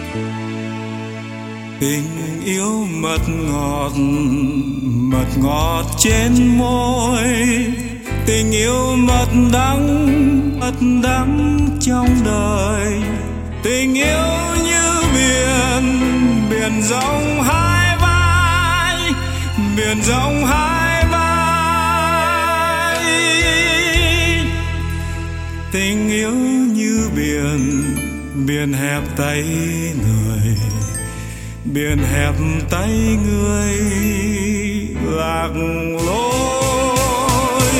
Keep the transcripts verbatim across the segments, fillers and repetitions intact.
Tình yêu mật ngọt, mật ngọt trên môi. Tình yêu mật đắng, mật đắng trong đời. Tình yêu như biển, biển rộng hai vai, biển rộng hai vai. Tình yêu như biển, biển hẹp tay người, biển hẹp tay người lạc lối.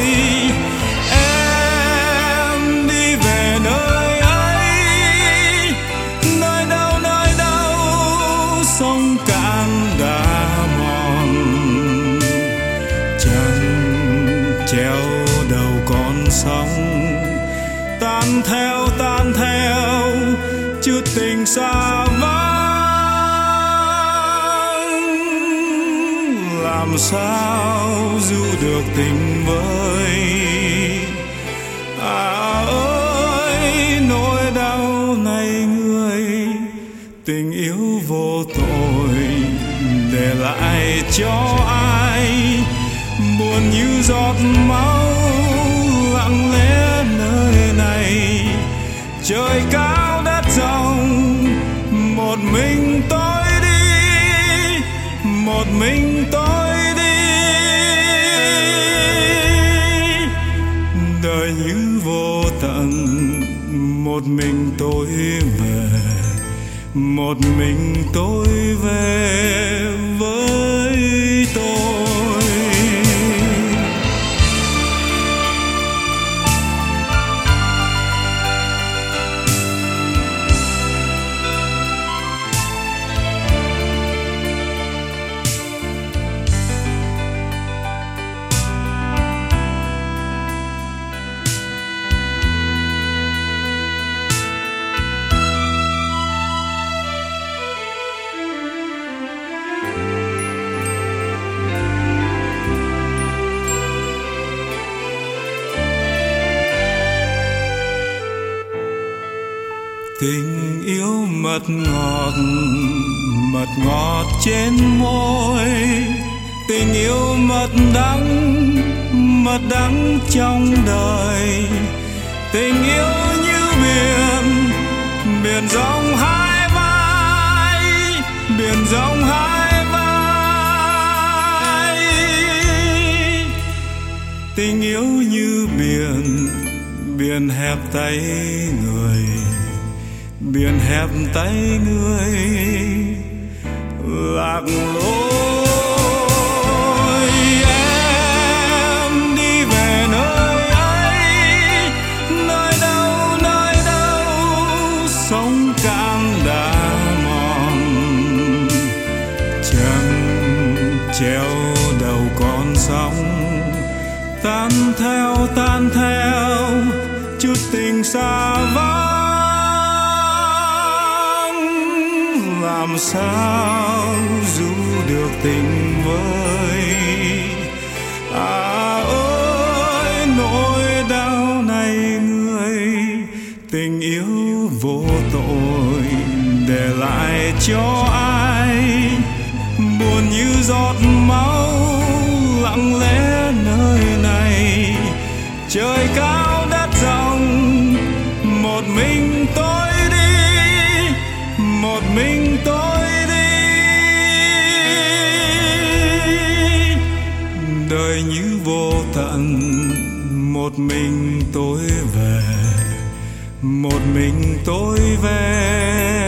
Em đi về nơi ấy, nơi đâu nơi đâu sông cạn đã mòn, chẳng treo đầu con sóng. Tan theo tan theo chút tình xa vắng. Làm sao giữ được tình vơi? À ơi nỗi đau này người, tình yêu vô tội để lại cho ai? Buồn như giọt máu lặng lẽ nơi này. Trời cao đất rộng, một mình tôi đi, một mình tôi đi. Đời như vô tận, một mình tôi về, một mình tôi về với tôi. Tình yêu mật ngọt, mật ngọt trên môi. Tình yêu mật đắng, mật đắng trong đời. Tình yêu như biển, biển rộng hai vai, biển rộng hai vai. Tình yêu như biển, biển hẹp tay người, biển hẹp tay người lạc lối. Em đi về nơi ấy, nơi đâu nơi đâu sông cạn đã mòn, chẳng treo đầu con sóng. Tan theo tan theo chút tình xa vắng. Làm sao giữ được tình vơi? À ơi nỗi đau này người, tình yêu vô tội để lại cho ai? Buồn như giọt máu lặng lẽ nơi này. Trời cao đất rộng, một mình tôi đi, một mình tôi đi. Đời như vô tận, một mình tôi về, một mình tôi về.